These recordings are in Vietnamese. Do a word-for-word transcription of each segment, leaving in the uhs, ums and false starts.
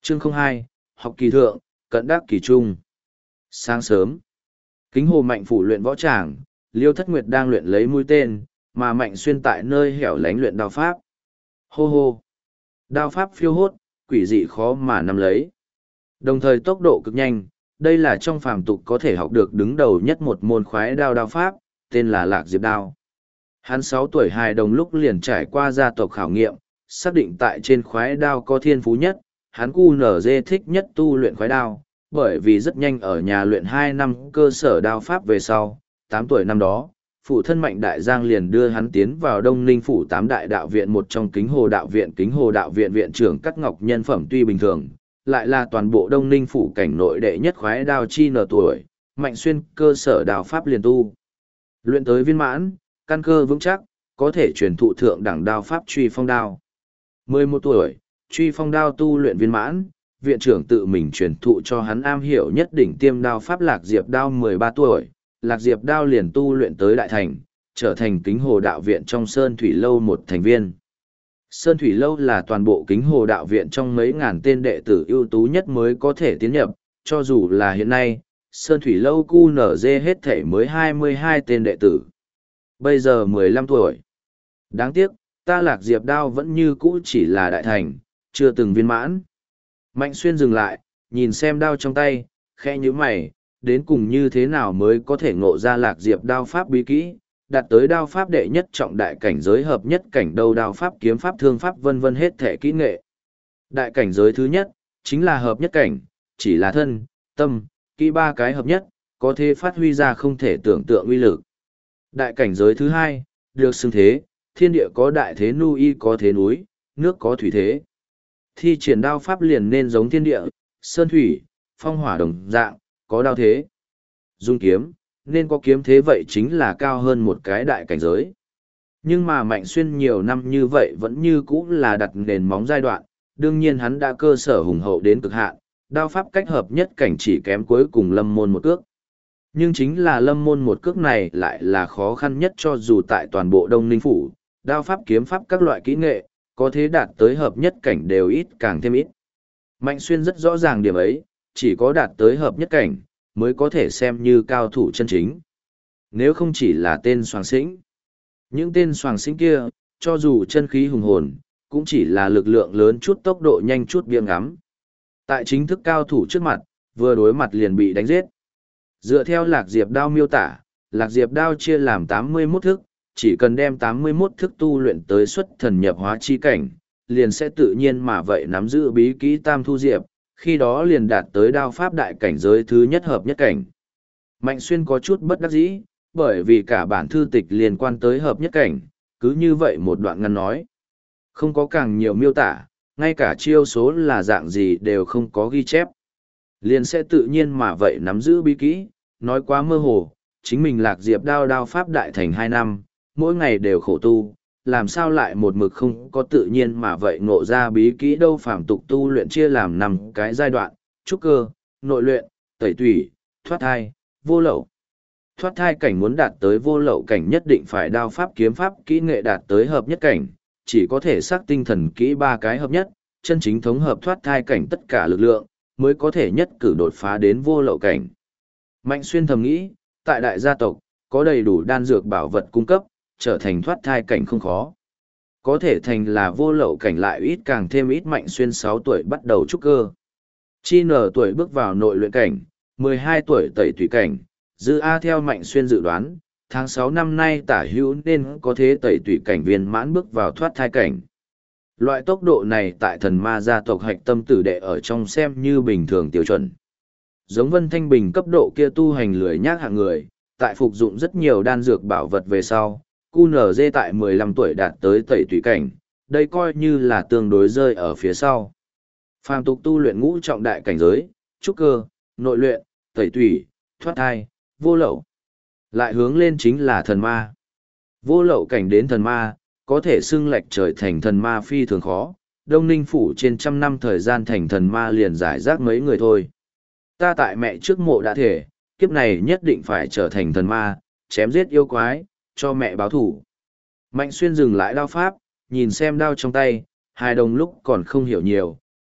Chương không hai, học kỳ thượng, cận đắc kỳ trung. Sáng sớm, Kính Hồ Mạnh phủ luyện võ tràng, Liêu Thất Nguyệt đang luyện lấy mũi tên, mà Mạnh Xuyên tại nơi hẻo lánh luyện đao pháp. Hô hô! Đao pháp phiêu hốt, quỷ dị khó mà nắm lấy. Đồng thời tốc độ cực nhanh, đây là trong phàm tục có thể học được đứng đầu nhất một môn khoái đao đao pháp, tên là Lạc Diệp Đao. Hắn sáu tuổi hài đồng lúc liền trải qua gia tộc khảo nghiệm, xác định tại trên khoái đao có thiên phú nhất, hắn cu nở dê thích nhất tu luyện khoái đao, bởi vì rất nhanh ở nhà luyện hai năm cơ sở đao pháp về sau, tám tuổi năm đó, phụ thân Mạnh Đại Giang liền đưa hắn tiến vào Đông Ninh phủ tám đại đạo viện, một trong Kính Hồ đạo viện. Kính Hồ đạo viện viện trưởng Cắt Ngọc nhân phẩm tuy bình thường, lại là toàn bộ Đông Ninh phủ cảnh nội đệ nhất khoái đao chi nở tuổi, Mạnh Xuyên cơ sở đao pháp liền tu luyện tới viên mãn, căn cơ vững chắc, có thể truyền thụ thượng đẳng đao pháp Truy Phong đao. mười một tuổi, Truy Phong đao tu luyện viên mãn, viện trưởng tự mình truyền thụ cho hắn am hiểu nhất đỉnh tiêm đao pháp Lạc Diệp đao. Mười ba tuổi, Lạc Diệp đao liền tu luyện tới đại thành, trở thành Kính Hồ đạo viện trong Sơn Thủy lâu một thành viên. Sơn Thủy lâu là toàn bộ Kính Hồ đạo viện trong mấy ngàn tên đệ tử ưu tú nhất mới có thể tiến nhập, cho dù là hiện nay, Sơn Thủy lâu cu nở dê hết thể mới hai mươi hai tên đệ tử. Bây giờ mười lăm tuổi. Đáng tiếc, ta Lạc Diệp đao vẫn như cũ chỉ là đại thành, chưa từng viên mãn. Mạnh Xuyên dừng lại, nhìn xem đao trong tay, khẽ nhíu mày, đến cùng như thế nào mới có thể ngộ ra Lạc Diệp đao pháp bí kỹ, đạt tới đao pháp đệ nhất trọng đại cảnh giới hợp nhất cảnh, đâu đao pháp kiếm pháp thương pháp vân vân hết thể kỹ nghệ. Đại cảnh giới thứ nhất, chính là hợp nhất cảnh, chỉ là thân, tâm, kỹ ba cái hợp nhất, có thể phát huy ra không thể tưởng tượng uy lực. Đại cảnh giới thứ hai, được xưng thế, thiên địa có đại thế, núi có thế núi, nước có thủy thế. Thi triển đao pháp liền nên giống thiên địa, sơn thủy, phong hỏa đồng dạng, có đao thế. Dung kiếm, nên có kiếm thế, vậy chính là cao hơn một cái đại cảnh giới. Nhưng mà Mạnh Xuyên nhiều năm như vậy vẫn như cũ là đặt nền móng giai đoạn, đương nhiên hắn đã cơ sở hùng hậu đến cực hạn, đao pháp cách hợp nhất cảnh chỉ kém cuối cùng lâm môn một cước. Nhưng chính là lâm môn một cước này lại là khó khăn nhất, cho dù tại toàn bộ Đông Ninh phủ, đao pháp kiếm pháp các loại kỹ nghệ, có thế đạt tới hợp nhất cảnh đều ít càng thêm ít. Mạnh Xuyên rất rõ ràng điểm ấy, chỉ có đạt tới hợp nhất cảnh, mới có thể xem như cao thủ chân chính. Nếu không chỉ là tên soàng xĩnh. Những tên soàng xĩnh kia, cho dù chân khí hùng hồn, cũng chỉ là lực lượng lớn chút, tốc độ nhanh chút, biếng ngắm. Tại chính thức cao thủ trước mặt, vừa đối mặt liền bị đánh giết. Dựa theo Lạc Diệp đao miêu tả, Lạc Diệp đao chia làm tám mươi mốt thức, chỉ cần đem tám mươi mốt thức tu luyện tới xuất thần nhập hóa chi cảnh, liền sẽ tự nhiên mà vậy nắm giữ bí kỹ Tam Thu Diệp, khi đó liền đạt tới đao pháp đại cảnh giới thứ nhất hợp nhất cảnh. Mạnh Xuyên có chút bất đắc dĩ, bởi vì cả bản thư tịch liên quan tới hợp nhất cảnh, cứ như vậy một đoạn ngắn nói. Không có càng nhiều miêu tả, ngay cả chiêu số là dạng gì đều không có ghi chép. Liền sẽ tự nhiên mà vậy nắm giữ bí kỹ, nói quá mơ hồ, chính mình Lạc Diệp đao đao pháp đại thành hai năm, mỗi ngày đều khổ tu, làm sao lại một mực không có tự nhiên mà vậy ngộ ra bí kỹ đâu. Phàm tục tu luyện chia làm năm cái giai đoạn: trúc cơ, nội luyện, tẩy tủy, thoát thai, vô lậu. Thoát thai cảnh muốn đạt tới vô lậu cảnh nhất định phải đao pháp kiếm pháp kỹ nghệ đạt tới hợp nhất cảnh, chỉ có thể xác tinh thần kỹ ba cái hợp nhất, chân chính thống hợp thoát thai cảnh tất cả lực lượng, mới có thể nhất cử đột phá đến vô lậu cảnh. Mạnh Xuyên thầm nghĩ, tại đại gia tộc, có đầy đủ đan dược bảo vật cung cấp, trở thành thoát thai cảnh không khó. Có thể thành là vô lậu cảnh lại ít càng thêm ít. Mạnh Xuyên sáu tuổi bắt đầu trúc cơ. Chi nở tuổi bước vào nội luyện cảnh, mười hai tuổi tẩy tùy cảnh. Dư A theo Mạnh Xuyên dự đoán, tháng sáu năm nay tả hữu nên có thế tẩy tùy cảnh viên mãn bước vào thoát thai cảnh. Loại tốc độ này tại thần ma gia tộc hạch tâm tử đệ ở trong xem như bình thường tiêu chuẩn. Giống Vân Thanh Bình cấp độ kia tu hành lười nhác hạng người, tại phục dụng rất nhiều đan dược bảo vật về sau, cu nở dê tại mười lăm tuổi đạt tới tẩy tùy cảnh, đây coi như là tương đối rơi ở phía sau. Phàm tục tu luyện ngũ trọng đại cảnh giới, trúc cơ, nội luyện, tẩy tùy, thoát thai, vô lậu. Lại hướng lên chính là thần ma. Vô lậu cảnh đến thần ma, có thể xưng lệch trời thành thần ma phi thường khó. Đông Ninh phủ trên trăm năm thời gian thành thần ma liền giải rác mấy người thôi. Ta tại mẹ trước mộ đã thể, kiếp này nhất định phải trở thành thần ma, chém giết yêu quái, cho mẹ báo thủ. Mạnh Xuyên dừng lại đao pháp, nhìn xem đao trong tay, hai đồng lúc còn không hiểu nhiều,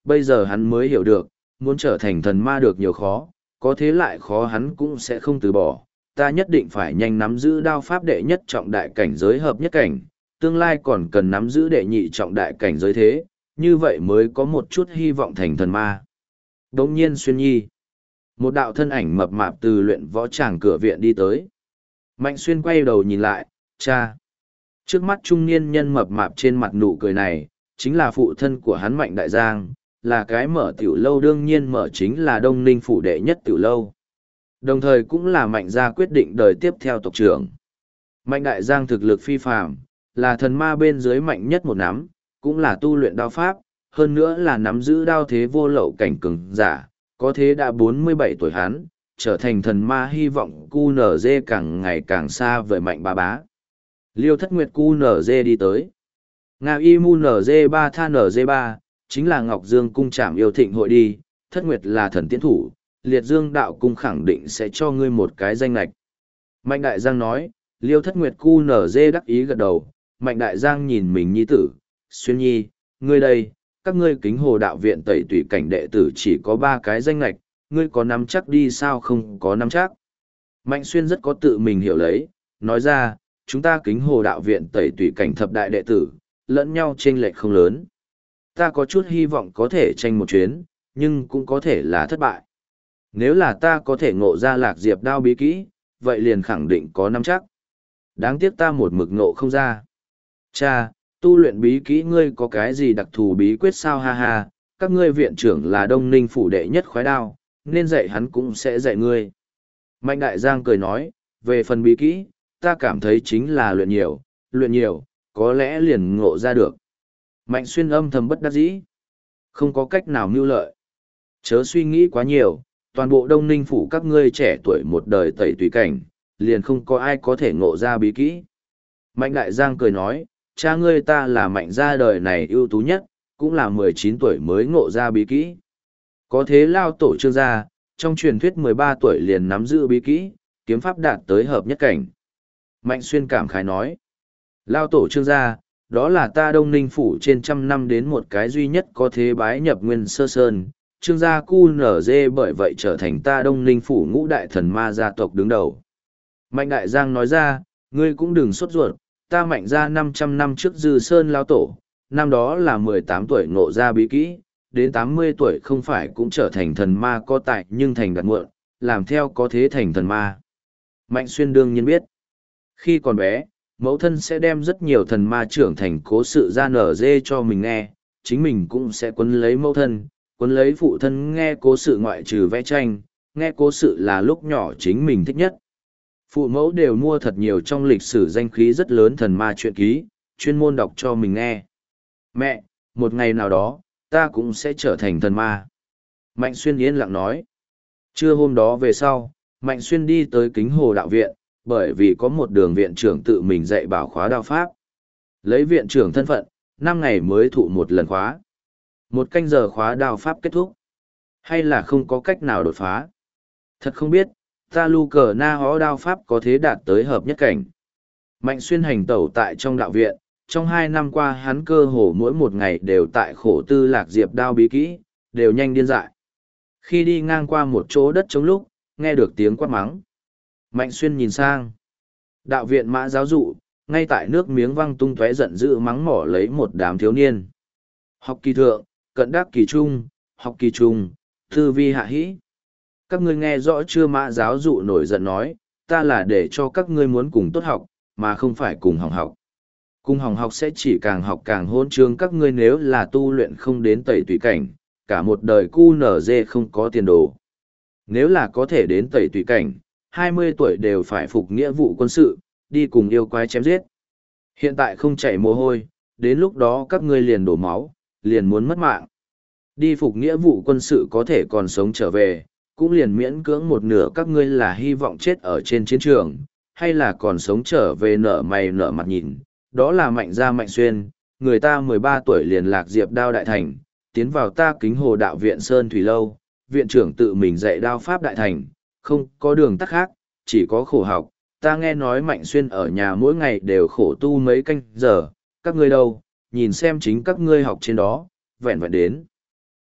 bây giờ hắn mới hiểu được, muốn trở thành thần ma được nhiều khó, có thế lại khó hắn cũng sẽ không từ bỏ. Ta nhất định phải nhanh nắm giữ đao pháp đệ nhất trọng đại cảnh giới hợp nhất cảnh, tương lai còn cần nắm giữ đệ nhị trọng đại cảnh giới thế, như vậy mới có một chút hy vọng thành thần ma. Đống nhiên Xuyên Nhi. Một đạo thân ảnh mập mạp từ luyện võ tràng cửa viện đi tới. Mạnh Xuyên quay đầu nhìn lại, cha. Trước mắt trung niên nhân mập mạp trên mặt nụ cười này, chính là phụ thân của hắn Mạnh Đại Giang, là cái mở tiểu lâu đương nhiên mở chính là Đông Ninh phủ đệ nhất tiểu lâu. Đồng thời cũng là Mạnh gia quyết định đời tiếp theo tộc trưởng. Mạnh Đại Giang thực lực phi phàm, là thần ma bên dưới mạnh nhất một nắm, cũng là tu luyện đao pháp, hơn nữa là nắm giữ đao thế vô lậu cảnh cường giả, có thế đã bốn mươi bảy tuổi hắn, trở thành thần ma hy vọng cu nở dê càng ngày càng xa với Mạnh bá bá. Liêu Thất Nguyệt cu nở dê đi tới. Nga y mu nở dê ba tha nở dê ba, chính là Ngọc Dương cung trảm yêu thịnh hội đi, Thất Nguyệt là thần tiến thủ, Liệt Dương đạo cung khẳng định sẽ cho ngươi một cái danh lạch. Mạnh Đại Giang nói, Liêu Thất Nguyệt cu nở dê đắc ý gật đầu, Mạnh Đại Giang nhìn mình nhi tử, Xuyên Nhi, ngươi đây, các ngươi kính hồ đạo viện tẩy tùy cảnh đệ tử chỉ có ba cái danh lạch, ngươi có nắm chắc đi sao không có nắm chắc. Mạnh Xuyên rất có tự mình hiểu lấy, nói ra, chúng ta kính hồ đạo viện tẩy tùy cảnh thập đại đệ tử, lẫn nhau chênh lệch không lớn. Ta có chút hy vọng có thể tranh một chuyến, nhưng cũng có thể là thất bại. Nếu là ta có thể ngộ ra lạc diệp đao bí kỹ, vậy liền khẳng định có nắm chắc. Đáng tiếc ta một mực ngộ không ra. Cha, tu luyện bí kỹ ngươi có cái gì đặc thù bí quyết sao ha ha, các ngươi viện trưởng là Đông Ninh phủ đệ nhất khoái đao, nên dạy hắn cũng sẽ dạy ngươi. Mạnh Đại Giang cười nói, về phần bí kỹ, ta cảm thấy chính là luyện nhiều, luyện nhiều, có lẽ liền ngộ ra được. Mạnh Xuyên âm thầm bất đắc dĩ. Không có cách nào mưu lợi. Chớ suy nghĩ quá nhiều, toàn bộ Đông Ninh phủ các ngươi trẻ tuổi một đời tẩy tùy cảnh, liền không có ai có thể ngộ ra bí kỹ. Mạnh Đại Giang cười nói, cha ngươi ta là Mạnh gia đời này ưu tú nhất, cũng là mười chín tuổi mới ngộ ra bí kỹ. Có thế lao tổ Trương gia, trong truyền thuyết mười ba tuổi liền nắm giữ bí kỹ, kiếm pháp đạt tới hợp nhất cảnh. Mạnh Xuyên cảm khái nói, lao tổ Trương gia, đó là ta Đông Ninh phủ trên trăm năm đến một cái duy nhất có thế bái nhập nguyên sơ sơn, Trương gia cu nở dê bởi vậy trở thành ta Đông Ninh phủ ngũ đại thần ma gia tộc đứng đầu. Mạnh Đại Giang nói ra, ngươi cũng đừng sốt ruột, ta Mạnh gia năm trăm năm trước Dư Sơn lao tổ, năm đó là mười tám tuổi ngộ ra bí kỹ, đến tám mươi tuổi không phải cũng trở thành thần ma có tại nhưng thành đặt muộn, làm theo có thế thành thần ma. Mạnh Xuyên đương nhiên biết, khi còn bé, mẫu thân sẽ đem rất nhiều thần ma trưởng thành cố sự ra nở dê cho mình nghe, chính mình cũng sẽ quấn lấy mẫu thân, quấn lấy phụ thân nghe cố sự ngoại trừ vẽ tranh, nghe cố sự là lúc nhỏ chính mình thích nhất. Phụ mẫu đều mua thật nhiều trong lịch sử danh khí rất lớn thần ma truyện ký, chuyên môn đọc cho mình nghe. Mẹ, một ngày nào đó, ta cũng sẽ trở thành thần ma. Mạnh Xuyên yên lặng nói. Trưa hôm đó về sau, Mạnh Xuyên đi tới kính hồ đạo viện, bởi vì có một đường viện trưởng tự mình dạy bảo khóa đao pháp. Lấy viện trưởng thân phận, năm ngày mới thụ một lần khóa. Một canh giờ khóa đao pháp kết thúc. Hay là không có cách nào đột phá? Thật không biết, ta lu cờ na hó đao pháp có thế đạt tới hợp nhất cảnh. Mạnh Xuyên hành tẩu tại trong đạo viện, trong hai năm qua hắn cơ hồ mỗi một ngày đều tại khổ tư lạc diệp đao bí kỹ, đều nhanh điên dại. Khi đi ngang qua một chỗ đất trống lúc, nghe được tiếng quát mắng. Mạnh Xuyên nhìn sang. Đạo viện Mã giáo dụ, ngay tại nước miếng văng tung tóe giận dữ mắng mỏ lấy một đám thiếu niên. Học kỳ thượng, cận đắc kỳ trung, học kỳ trung, thư vi hạ hĩ. Các ngươi nghe rõ chưa? Mã giáo dụ nổi giận nói, ta là để cho các ngươi muốn cùng tốt học, mà không phải cùng hỏng học. Cùng hỏng học sẽ chỉ càng học càng hôn trương, các ngươi nếu là tu luyện không đến tẩy tùy cảnh, cả một đời cu nở dê không có tiền đồ. Nếu là có thể đến tẩy tùy cảnh, hai mươi tuổi đều phải phục nghĩa vụ quân sự, đi cùng yêu quái chém giết. Hiện tại không chảy mồ hôi, đến lúc đó các ngươi liền đổ máu, liền muốn mất mạng. Đi phục nghĩa vụ quân sự có thể còn sống trở về, cũng liền miễn cưỡng một nửa các ngươi là hy vọng chết ở trên chiến trường, hay là còn sống trở về nở mày nở mặt nhìn. Đó là Mạnh gia Mạnh Xuyên, người ta mười ba tuổi liền lạc diệp đao đại thành, tiến vào ta kính hồ đạo viện Sơn Thủy Lâu, viện trưởng tự mình dạy đao pháp đại thành, không có đường tắt khác, chỉ có khổ học. Ta nghe nói Mạnh Xuyên ở nhà mỗi ngày đều khổ tu mấy canh giờ, các ngươi đâu, nhìn xem chính các ngươi học trên đó, vẹn vẹn đến.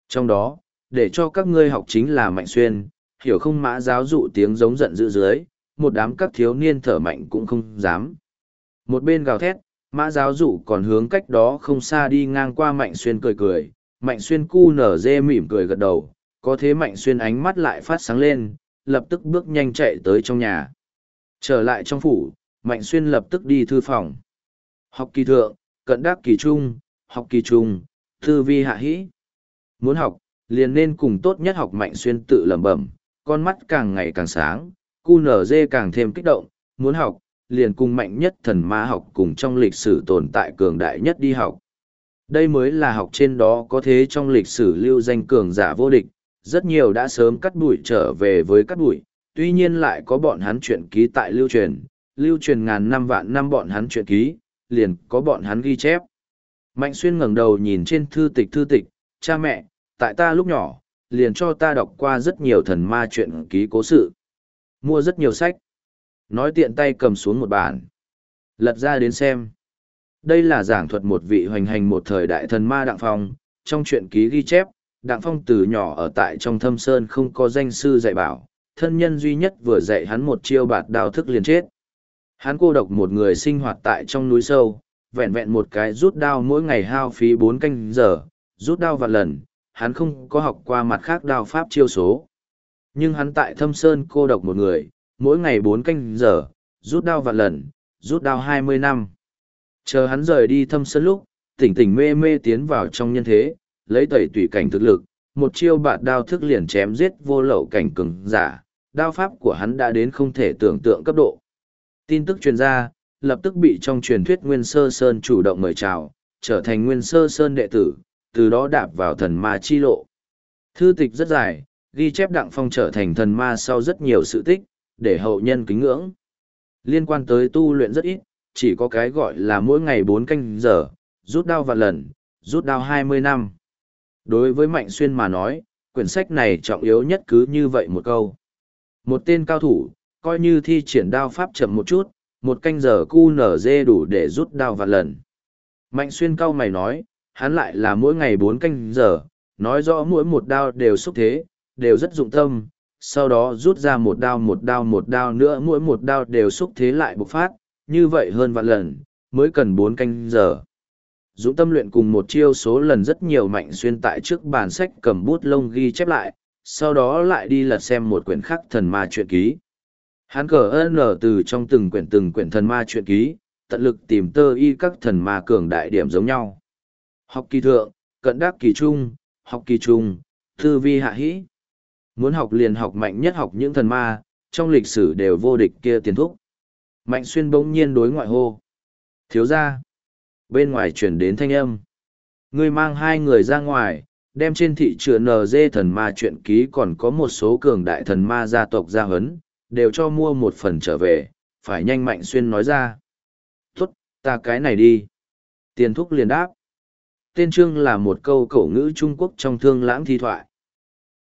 Trong đó, để cho các ngươi học chính là Mạnh Xuyên, hiểu không? Mã giáo dụ tiếng giống giận dữ dưới, một đám các thiếu niên thở mạnh cũng không dám. Một bên gào thét, Mã giáo dụ còn hướng cách đó không xa đi ngang qua Mạnh Xuyên cười cười, Mạnh Xuyên cu nở dê mỉm cười gật đầu, có thế Mạnh Xuyên ánh mắt lại phát sáng lên, lập tức bước nhanh chạy tới trong nhà. Trở lại trong phủ, Mạnh Xuyên lập tức đi thư phòng. Học kỳ thượng, cận đắc kỳ trung, học kỳ trung, thư vi hạ hĩ. Muốn học, liền nên cùng tốt nhất học. Mạnh Xuyên tự lẩm bẩm, con mắt càng ngày càng sáng, cu nở dê càng thêm kích động, muốn học, liền cùng mạnh nhất thần ma học cùng trong lịch sử tồn tại cường đại nhất đi học. Đây mới là học trên đó có thế trong lịch sử lưu danh cường giả vô địch, rất nhiều đã sớm cắt đuổi trở về với cắt đuổi, tuy nhiên lại có bọn hắn truyện ký tại lưu truyền, lưu truyền ngàn năm vạn năm bọn hắn truyện ký, liền có bọn hắn ghi chép. Mạnh Xuyên ngẩng đầu nhìn trên thư tịch thư tịch, cha mẹ, tại ta lúc nhỏ, liền cho ta đọc qua rất nhiều thần ma truyện ký cố sự, mua rất nhiều sách. Nói tiện tay cầm xuống một bản, lật ra đến xem. Đây là giảng thuật một vị hoành hành một thời đại thần ma Đặng Phong, trong truyện ký ghi chép, Đặng Phong từ nhỏ ở tại trong thâm sơn không có danh sư dạy bảo, thân nhân duy nhất vừa dạy hắn một chiêu bạt đao thức liền chết. Hắn cô độc một người sinh hoạt tại trong núi sâu, vẹn vẹn một cái rút đao mỗi ngày hao phí bốn canh giờ, rút đao vạn lần, hắn không có học qua mặt khác đao pháp chiêu số. Nhưng hắn tại thâm sơn cô độc một người, mỗi ngày bốn canh giờ, rút đao vạn lần, rút đao hai mươi năm. Chờ hắn rời đi thâm sơn lúc, tỉnh tỉnh mê mê tiến vào trong nhân thế, lấy tẩy tùy cảnh thực lực, một chiêu bạt đao thức liền chém giết vô lậu cảnh cường giả, đao pháp của hắn đã đến không thể tưởng tượng cấp độ. Tin tức truyền ra, lập tức bị trong truyền thuyết Nguyên Sơ Sơn chủ động mời chào, trở thành Nguyên Sơ Sơn đệ tử, từ đó đạp vào thần ma chi lộ. Thư tịch rất dài, ghi chép Đặng Phong trở thành thần ma sau rất nhiều sự tích, để hậu nhân kính ngưỡng. Liên quan tới tu luyện rất ít, chỉ có cái gọi là mỗi ngày bốn canh giờ, rút đao vạn lần, rút đao hai mươi năm. Đối với Mạnh Xuyên mà nói, quyển sách này trọng yếu nhất cứ như vậy một câu. Một tên cao thủ, coi như thi triển đao pháp chậm một chút, một canh giờ cu nở dê đủ để rút đao vạn lần. Mạnh Xuyên cau mày nói, hắn lại là mỗi ngày bốn canh giờ, nói rõ mỗi một đao đều xúc thế, đều rất dụng tâm, sau đó rút ra một đao một đao một đao nữa, mỗi một đao đều xúc thế lại bộc phát, như vậy hơn vạn lần, mới cần bốn canh giờ. Dũng tâm luyện cùng một chiêu số lần rất nhiều. Mạnh Xuyên tại trước bàn sách cầm bút lông ghi chép lại, sau đó lại đi lật xem một quyển khác thần ma truyện ký. Hắn cờ ơn ở từ trong từng quyển từng quyển thần ma truyện ký, tận lực tìm tơ y các thần ma cường đại điểm giống nhau. Học kỳ thượng, cận đắc kỳ trung, học kỳ trung, thư vi hạ hĩ. Muốn học liền học mạnh nhất học những thần ma, trong lịch sử đều vô địch kia tiền thúc. Mạnh Xuyên bỗng nhiên đối ngoại hô. Thiếu ra. Bên ngoài chuyển đến thanh âm. Ngươi mang hai người ra ngoài, đem trên thị trường en giê thần ma truyện ký còn có một số cường đại thần ma gia tộc gia huấn, đều cho mua một phần trở về, phải nhanh. Mạnh Xuyên nói ra. Tốt, ta cái này đi. Tiền thúc liền đáp. Tên chương là một câu cổ ngữ Trung Quốc trong thương lãng thi thoại.